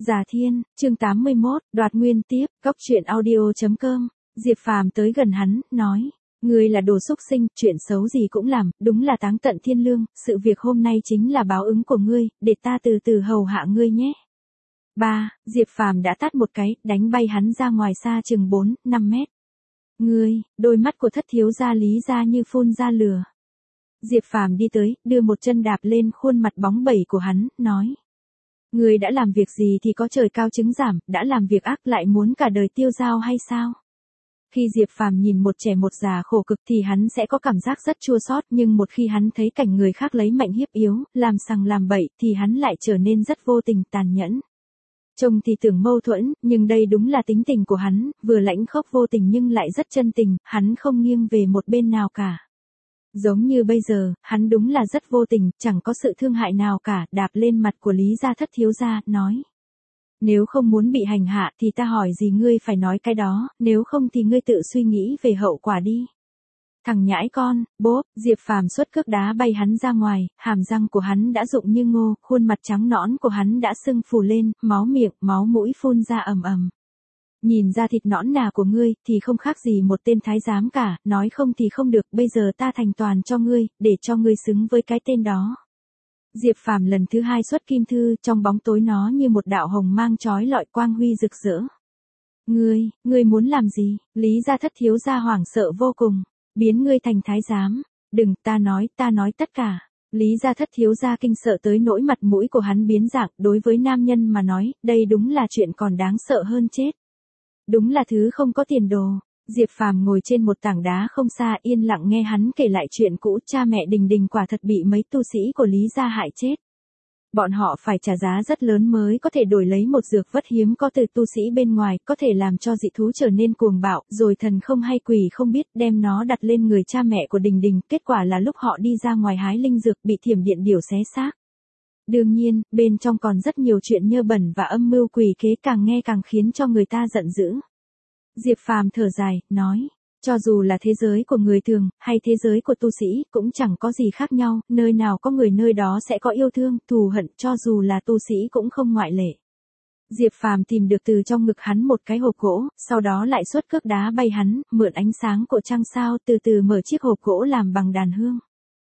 Già Thiên, chương 81, đoạt nguyên tiếp, góc truyện audio.com, Diệp Phàm tới gần hắn, nói, ngươi là đồ xúc sinh, chuyện xấu gì cũng làm, đúng là táng tận thiên lương, sự việc hôm nay chính là báo ứng của ngươi, để ta từ từ hầu hạ ngươi nhé. Diệp Phàm đã tát một cái, đánh bay hắn ra ngoài xa chừng 4-5 mét. Ngươi, đôi mắt của thất thiếu gia Lý gia như phun ra lửa. Diệp Phàm đi tới, đưa một chân đạp lên khuôn mặt bóng bẩy của hắn, nói. Ngươi đã làm việc gì thì có trời cao chứng giảm, đã làm việc ác lại muốn cả đời tiêu dao hay sao? Khi Diệp Phàm nhìn một trẻ một già khổ cực thì hắn sẽ có cảm giác rất chua xót, nhưng một khi hắn thấy cảnh người khác lấy mạnh hiếp yếu, làm sằng làm bậy thì hắn lại trở nên rất vô tình tàn nhẫn. Trông thì tưởng mâu thuẫn, nhưng đây đúng là tính tình của hắn, vừa lãnh khốc vô tình nhưng lại rất chân tình, hắn không nghiêng về một bên nào cả. Giống như bây giờ, hắn đúng là rất vô tình, chẳng có sự thương hại nào cả, đạp lên mặt của Lý gia thất thiếu gia, nói. Nếu không muốn bị hành hạ thì ta hỏi gì ngươi phải nói cái đó, nếu không thì ngươi tự suy nghĩ về hậu quả đi. Thằng nhãi con, bốp, Diệp Phàm xuất cước đá bay hắn ra ngoài, hàm răng của hắn đã rụng như ngô, khuôn mặt trắng nõn của hắn đã sưng phù lên, máu miệng, máu mũi phun ra ầm ầm. Nhìn ra thịt nõn nà của ngươi thì không khác gì một tên thái giám cả, nói không thì không được, bây giờ ta thành toàn cho ngươi, để cho ngươi xứng với cái tên đó. Diệp Phàm lần thứ hai xuất kim thư, trong bóng tối nó như một đạo hồng mang chói lọi quang huy rực rỡ. Ngươi muốn làm gì? Lý gia thất thiếu gia hoảng sợ vô cùng, biến ngươi thành thái giám. Đừng, ta nói tất cả. Lý gia thất thiếu gia kinh sợ tới nỗi mặt mũi của hắn biến dạng, đối với nam nhân mà nói, đây đúng là chuyện còn đáng sợ hơn chết. Đúng là thứ không có tiền đồ. Diệp Phàm ngồi trên một tảng đá không xa yên lặng nghe hắn kể lại chuyện cũ, cha mẹ Đình Đình quả thật bị mấy tu sĩ của Lý gia hại chết. Bọn họ phải trả giá rất lớn mới có thể đổi lấy một dược vật hiếm có từ tu sĩ bên ngoài, có thể làm cho dị thú trở nên cuồng bạo, rồi thần không hay quỷ không biết đem nó đặt lên người cha mẹ của Đình Đình, kết quả là lúc họ đi ra ngoài hái linh dược bị thiểm điện điểu xé xác. Đương nhiên, bên trong còn rất nhiều chuyện nhơ bẩn và âm mưu quỷ kế càng nghe càng khiến cho người ta giận dữ. Diệp Phàm thở dài, nói, cho dù là thế giới của người thường, hay thế giới của tu sĩ, cũng chẳng có gì khác nhau, nơi nào có người nơi đó sẽ có yêu thương, thù hận, cho dù là tu sĩ cũng không ngoại lệ. Diệp Phàm tìm được từ trong ngực hắn một cái hộp gỗ, sau đó lại xuất cước đá bay hắn, mượn ánh sáng của trăng sao từ từ mở chiếc hộp gỗ làm bằng đàn hương.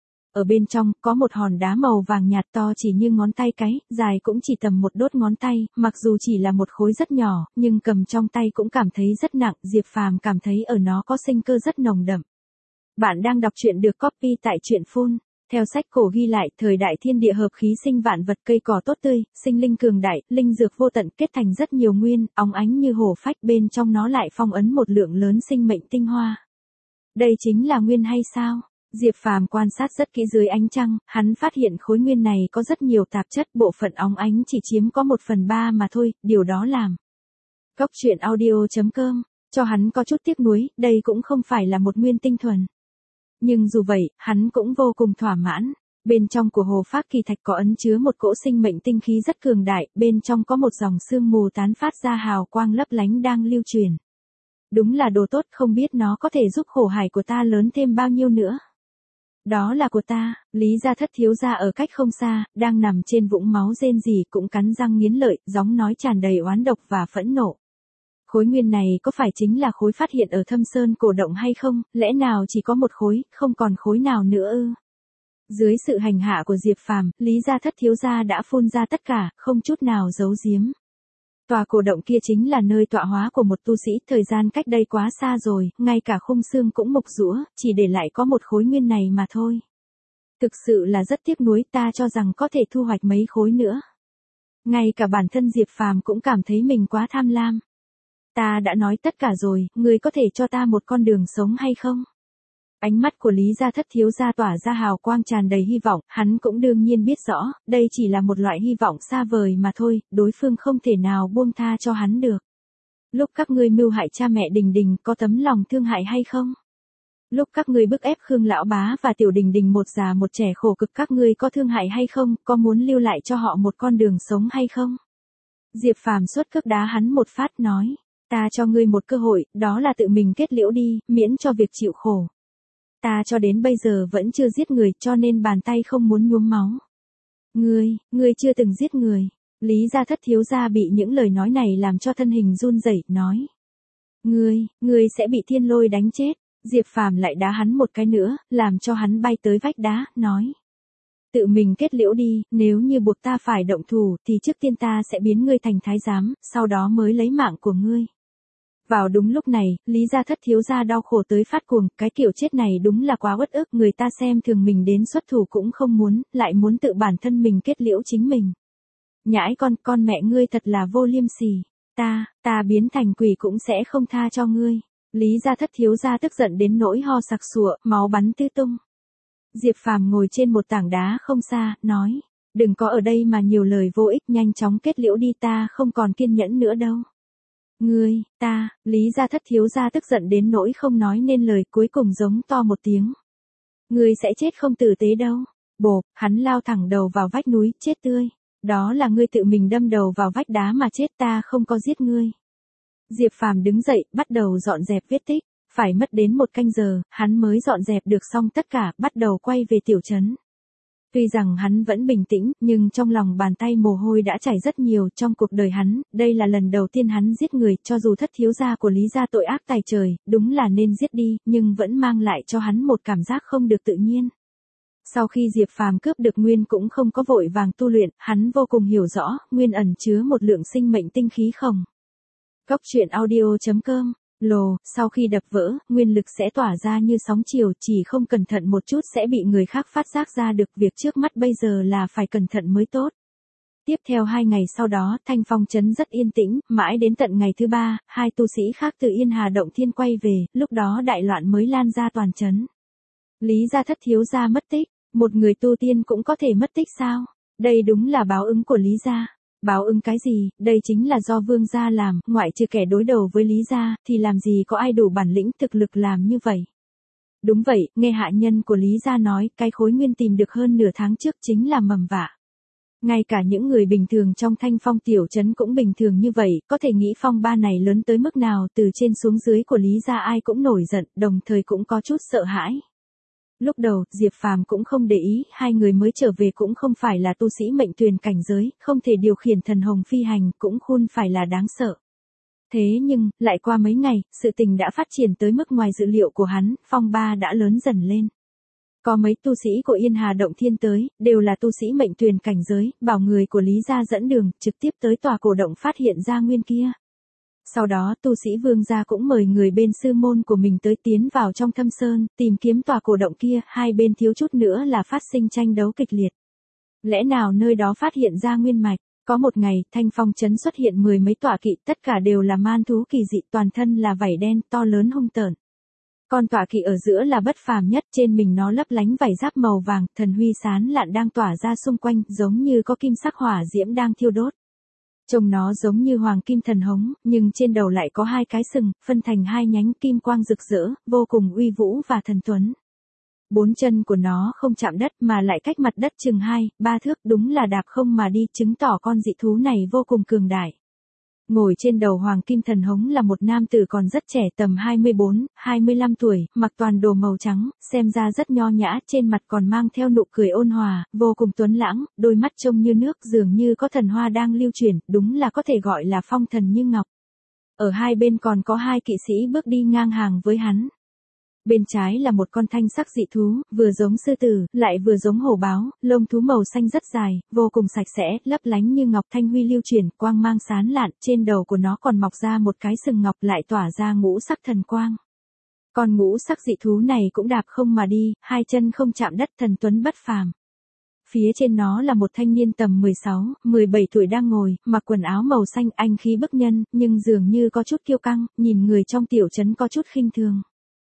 Ở bên trong, có một hòn đá màu vàng nhạt to chỉ như ngón tay cái, dài cũng chỉ tầm một đốt ngón tay, mặc dù chỉ là một khối rất nhỏ, nhưng cầm trong tay cũng cảm thấy rất nặng, Diệp Phàm cảm thấy ở nó có sinh cơ rất nồng đậm. Bạn đang đọc truyện được copy tại truyện Phun. Theo sách cổ ghi lại, thời đại thiên địa hợp khí sinh vạn vật, cây cỏ tốt tươi, sinh linh cường đại, linh dược vô tận, kết thành rất nhiều nguyên, óng ánh như hổ phách, bên trong nó lại phong ấn một lượng lớn sinh mệnh tinh hoa. Đây chính là nguyên hay sao? Diệp Phàm quan sát rất kỹ dưới ánh trăng, hắn phát hiện khối nguyên này có rất nhiều tạp chất, bộ phận óng ánh chỉ chiếm có 1/3 mà thôi, điều đó làm. Góc truyện audio.com, cho hắn có chút tiếc nuối, đây cũng không phải là một nguyên tinh thuần. Nhưng dù vậy, hắn cũng vô cùng thỏa mãn. Bên trong của hồ phác kỳ thạch có ấn chứa một cỗ sinh mệnh tinh khí rất cường đại, bên trong có một dòng sương mù tán phát ra hào quang lấp lánh đang lưu truyền. Đúng là đồ tốt, không biết nó có thể giúp khổ hải của ta lớn thêm bao nhiêu nữa. Đó là của ta. Lý gia thất thiếu gia ở cách không xa, đang nằm trên vũng máu rên rỉ, cũng cắn răng nghiến lợi, giọng nói tràn đầy oán độc và phẫn nộ. Khối nguyên này có phải chính là khối phát hiện ở Thâm Sơn cổ động hay không, lẽ nào chỉ có một khối, không còn khối nào nữa ư? Dưới sự hành hạ của Diệp Phàm, Lý gia thất thiếu gia đã phun ra tất cả, không chút nào giấu giếm. Tòa cổ động kia chính là nơi tọa hóa của một tu sĩ, thời gian cách đây quá xa rồi, ngay cả khung xương cũng mục rũa, chỉ để lại có một khối nguyên này mà thôi. Thực sự là rất tiếc nuối, ta cho rằng có thể thu hoạch mấy khối nữa. Ngay cả bản thân Diệp Phàm cũng cảm thấy mình quá tham lam. Ta đã nói tất cả rồi, ngươi có thể cho ta một con đường sống hay không? Ánh mắt của Lý gia thất thiếu gia tỏa ra hào quang tràn đầy hy vọng, hắn cũng đương nhiên biết rõ, đây chỉ là một loại hy vọng xa vời mà thôi, đối phương không thể nào buông tha cho hắn được. Lúc các ngươi mưu hại cha mẹ Đình Đình, có tấm lòng thương hại hay không? Lúc các ngươi bức ép Khương lão bá và Tiểu Đình Đình một già một trẻ khổ cực, các ngươi có thương hại hay không, có muốn lưu lại cho họ một con đường sống hay không? Diệp Phàm xuất cước đá hắn một phát, nói, ta cho ngươi một cơ hội, đó là tự mình kết liễu đi, miễn cho việc chịu khổ. Ta cho đến bây giờ vẫn chưa giết người, cho nên bàn tay không muốn nhuốm máu. Ngươi chưa từng giết người. Lý gia thất thiếu gia bị những lời nói này làm cho thân hình run rẩy, nói. Ngươi sẽ bị thiên lôi đánh chết. Diệp Phàm lại đá hắn một cái nữa, làm cho hắn bay tới vách đá, nói. Tự mình kết liễu đi, nếu như buộc ta phải động thủ thì trước tiên ta sẽ biến ngươi thành thái giám, sau đó mới lấy mạng của ngươi. Vào đúng lúc này, Lý gia thất thiếu gia đau khổ tới phát cuồng, cái kiểu chết này đúng là quá uất ức, người ta xem thường mình đến xuất thủ cũng không muốn, lại muốn tự bản thân mình kết liễu chính mình. Nhãi con mẹ ngươi thật là vô liêm sỉ, ta biến thành quỷ cũng sẽ không tha cho ngươi. Lý gia thất thiếu gia tức giận đến nỗi ho sặc sụa, máu bắn tứ tung. Diệp Phàm ngồi trên một tảng đá không xa, nói, đừng có ở đây mà nhiều lời vô ích, nhanh chóng kết liễu đi, ta không còn kiên nhẫn nữa đâu. Lý gia thất thiếu gia tức giận đến nỗi không nói nên lời, cuối cùng giống to một tiếng. Ngươi sẽ chết không tử tế đâu. Bộp, hắn lao thẳng đầu vào vách núi, chết tươi. Đó là ngươi tự mình đâm đầu vào vách đá mà chết, ta không có giết ngươi. Diệp Phàm đứng dậy, bắt đầu dọn dẹp vết tích. Phải mất đến 1 canh giờ, hắn mới dọn dẹp được xong tất cả, bắt đầu quay về tiểu trấn. Tuy rằng hắn vẫn bình tĩnh, nhưng trong lòng bàn tay mồ hôi đã chảy rất nhiều trong cuộc đời hắn, đây là lần đầu tiên hắn giết người, cho dù thất thiếu gia của Lý gia tội ác tày trời, đúng là nên giết đi, nhưng vẫn mang lại cho hắn một cảm giác không được tự nhiên. Sau khi Diệp Phàm cướp được nguyên cũng không có vội vàng tu luyện, hắn vô cùng hiểu rõ, nguyên ẩn chứa một lượng sinh mệnh tinh khí khổng. Góc truyện audio.com. Sau khi đập vỡ, nguyên lực sẽ tỏa ra như sóng chiều, chỉ không cẩn thận một chút sẽ bị người khác phát giác ra được, việc trước mắt bây giờ là phải cẩn thận mới tốt. Tiếp theo 2 ngày sau đó, Thanh Phong trấn rất yên tĩnh, mãi đến tận ngày thứ 3, 2 tu sĩ khác từ Yên Hà Động Thiên quay về, lúc đó đại loạn mới lan ra toàn trấn. Lý gia thất thiếu gia mất tích, một người tu tiên cũng có thể mất tích sao? Đây đúng là báo ứng của Lý gia. Báo ứng cái gì, đây chính là do Vương gia làm, ngoại trừ kẻ đối đầu với Lý gia, thì làm gì có ai đủ bản lĩnh thực lực làm như vậy. Đúng vậy, nghe hạ nhân của Lý gia nói, cái khối nguyên tìm được hơn nửa tháng trước chính là mầm vạ. Ngay cả những người bình thường trong Thanh Phong tiểu trấn cũng bình thường như vậy, có thể nghĩ phong ba này lớn tới mức nào, từ trên xuống dưới của Lý gia ai cũng nổi giận, đồng thời cũng có chút sợ hãi. Lúc đầu, Diệp Phàm cũng không để ý, 2 người mới trở về cũng không phải là tu sĩ mệnh tuyền cảnh giới, không thể điều khiển thần hồng phi hành, cũng khôn phải là đáng sợ. Thế nhưng, lại qua mấy ngày, sự tình đã phát triển tới mức ngoài dự liệu của hắn, phong ba đã lớn dần lên. Có mấy tu sĩ của Yên Hà Động Thiên tới, đều là tu sĩ mệnh tuyền cảnh giới, bảo người của Lý gia dẫn đường, trực tiếp tới tòa cổ động phát hiện ra nguyên kia. Sau đó tu sĩ Vương gia cũng mời người bên sư môn của mình tới tiến vào trong thâm sơn, tìm kiếm tòa cổ động kia, hai bên thiếu chút nữa là phát sinh tranh đấu kịch liệt. Lẽ nào nơi đó phát hiện ra nguyên mạch? Có một ngày, Thanh Phong trấn xuất hiện 10 mấy tọa kỵ, tất cả đều là man thú kỳ dị, toàn thân là vảy đen, to lớn hung tợn. Con tọa kỵ ở giữa là bất phàm nhất, trên mình nó lấp lánh vảy giáp màu vàng, thần huy sáng lạn đang tỏa ra xung quanh, giống như có kim sắc hỏa diễm đang thiêu đốt. Trông nó giống như hoàng kim thần hống, nhưng trên đầu lại có 2 cái sừng, phân thành 2 nhánh kim quang rực rỡ, vô cùng uy vũ và thần tuấn. 4 chân của nó không chạm đất mà lại cách mặt đất chừng 2-3 thước, đúng là đạp không mà đi, chứng tỏ con dị thú này vô cùng cường đại. Ngồi trên đầu hoàng kim thần hống là một nam tử còn rất trẻ, tầm 24-25 tuổi, mặc toàn đồ màu trắng, xem ra rất nho nhã, trên mặt còn mang theo nụ cười ôn hòa, vô cùng tuấn lãng, đôi mắt trông như nước, dường như có thần hoa đang lưu chuyển, đúng là có thể gọi là phong thần như ngọc. Ở hai bên còn có 2 kỵ sĩ bước đi ngang hàng với hắn. Bên trái là một con thanh sắc dị thú, vừa giống sư tử, lại vừa giống hổ báo, lông thú màu xanh rất dài, vô cùng sạch sẽ, lấp lánh như ngọc, thanh huy lưu chuyển, quang mang sáng lạn, trên đầu của nó còn mọc ra một cái sừng ngọc, lại tỏa ra ngũ sắc thần quang. Con ngũ sắc dị thú này cũng đạp không mà đi, 2 chân không chạm đất, thần tuấn bất phàm. Phía trên nó là một thanh niên tầm 16-17 tuổi đang ngồi, mặc quần áo màu xanh, anh khí bức nhân, nhưng dường như có chút kiêu căng, nhìn người trong tiểu trấn có chút khinh thường.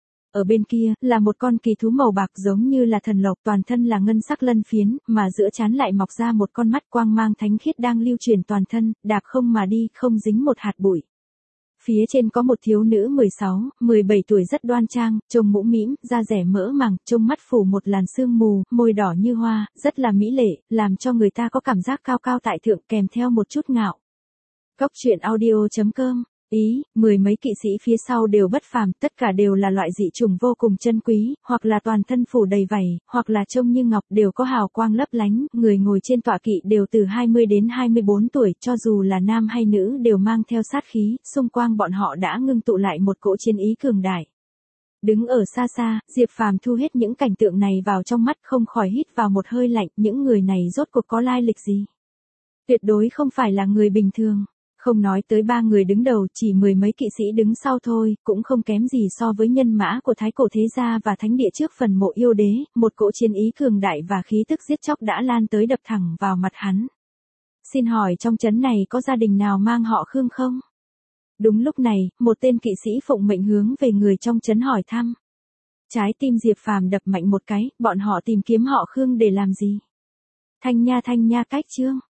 Ở bên kia, là một con kỳ thú màu bạc giống như là thần lộc, toàn thân là ngân sắc lân phiến, mà giữa trán lại mọc ra một con mắt quang mang thánh khiết đang lưu truyền toàn thân, đạp không mà đi, không dính một hạt bụi. Phía trên có một thiếu nữ 16-17 tuổi rất đoan trang, trông mũm mĩm, da dẻ mỡ màng, trông mắt phủ một làn sương mù, môi đỏ như hoa, rất là mỹ lệ, làm cho người ta có cảm giác cao cao tại thượng, kèm theo một chút ngạo. Góc truyện audio.com Ý, mười mấy kỵ sĩ phía sau đều bất phàm, tất cả đều là loại dị chủng vô cùng chân quý, hoặc là toàn thân phủ đầy vảy, hoặc là trông như ngọc, đều có hào quang lấp lánh, người ngồi trên tọa kỵ đều từ 20 đến 24 tuổi, cho dù là nam hay nữ đều mang theo sát khí, xung quanh bọn họ đã ngưng tụ lại một cỗ chiến ý cường đại. Đứng ở xa xa, Diệp Phàm thu hết những cảnh tượng này vào trong mắt, không khỏi hít vào một hơi lạnh, những người này rốt cuộc có lai lịch gì? Tuyệt đối không phải là người bình thường. Không nói tới ba người đứng đầu, chỉ mười mấy kỵ sĩ đứng sau thôi, cũng không kém gì so với nhân mã của thái cổ thế gia và thánh địa trước phần mộ yêu đế, một cỗ chiến ý cường đại và khí tức giết chóc đã lan tới đập thẳng vào mặt hắn. Xin hỏi trong trấn này có gia đình nào mang họ Khương không? Đúng lúc này, một tên kỵ sĩ phụng mệnh hướng về người trong trấn hỏi thăm. Trái tim Diệp Phàm đập mạnh một cái, bọn họ tìm kiếm họ Khương để làm gì? Thanh Nha cách Trương.